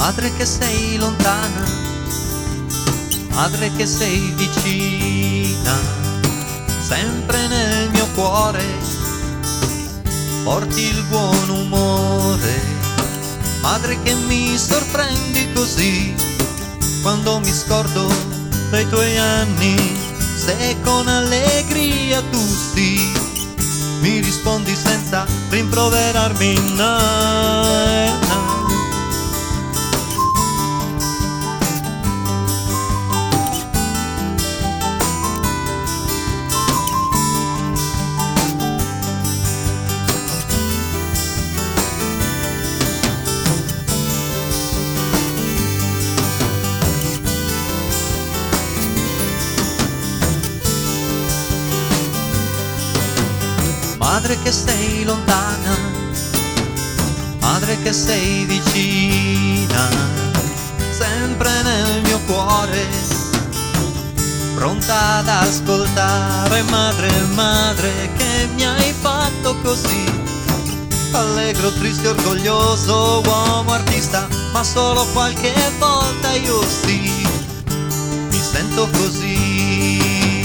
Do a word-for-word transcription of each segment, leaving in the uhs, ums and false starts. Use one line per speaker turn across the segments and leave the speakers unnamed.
Madre che sei lontana, madre che sei vicina, sempre nel mio cuore, porti il buon umore. Madre che mi sorprendi così, quando mi scordo dei tuoi anni, se con allegria tu sì, mi rispondi senza rimproverarmi, no, no. Madre che sei lontana, madre che sei vicina, sempre nel mio cuore, pronta ad ascoltare. Madre, madre che mi hai fatto così, allegro, triste, orgoglioso, uomo, artista, ma solo qualche volta io sì, mi sento così.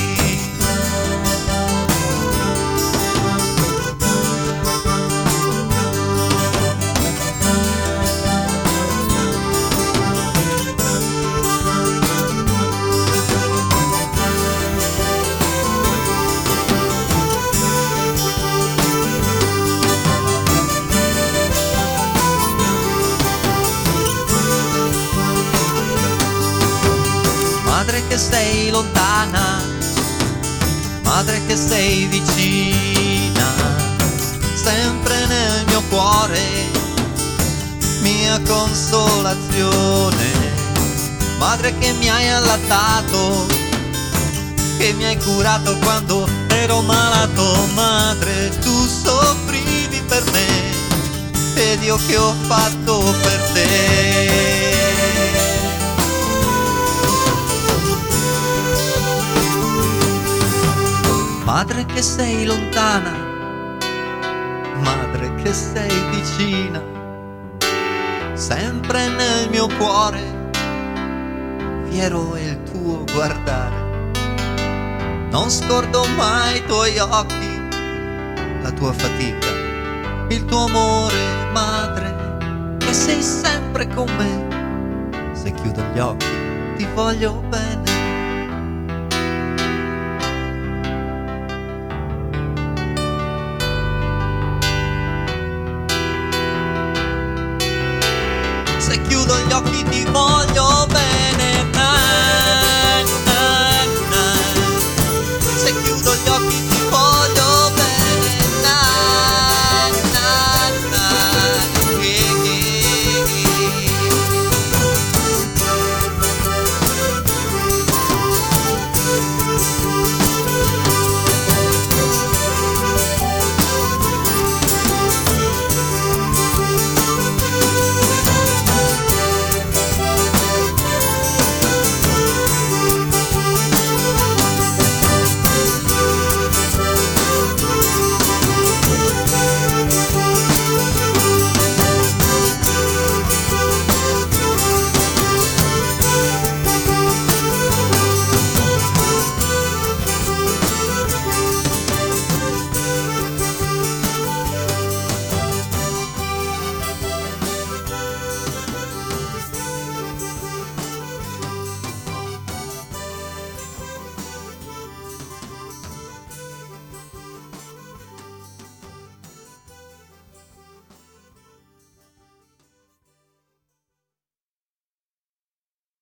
Madre che sei lontana, madre che sei vicina, sempre nel mio cuore, mia consolazione. Madre che mi hai allattato, che mi hai curato quando ero malato. Madre, tu soffrivi per me, ed io che ho fatto per te. Madre che sei lontana, madre che sei vicina, sempre nel mio cuore, fiero è il tuo guardare. Non scordo mai i tuoi occhi, la tua fatica, il tuo amore. Madre, che sei sempre con me, se chiudo gli occhi ti voglio bene. Se chiudo gli occhi ti voglio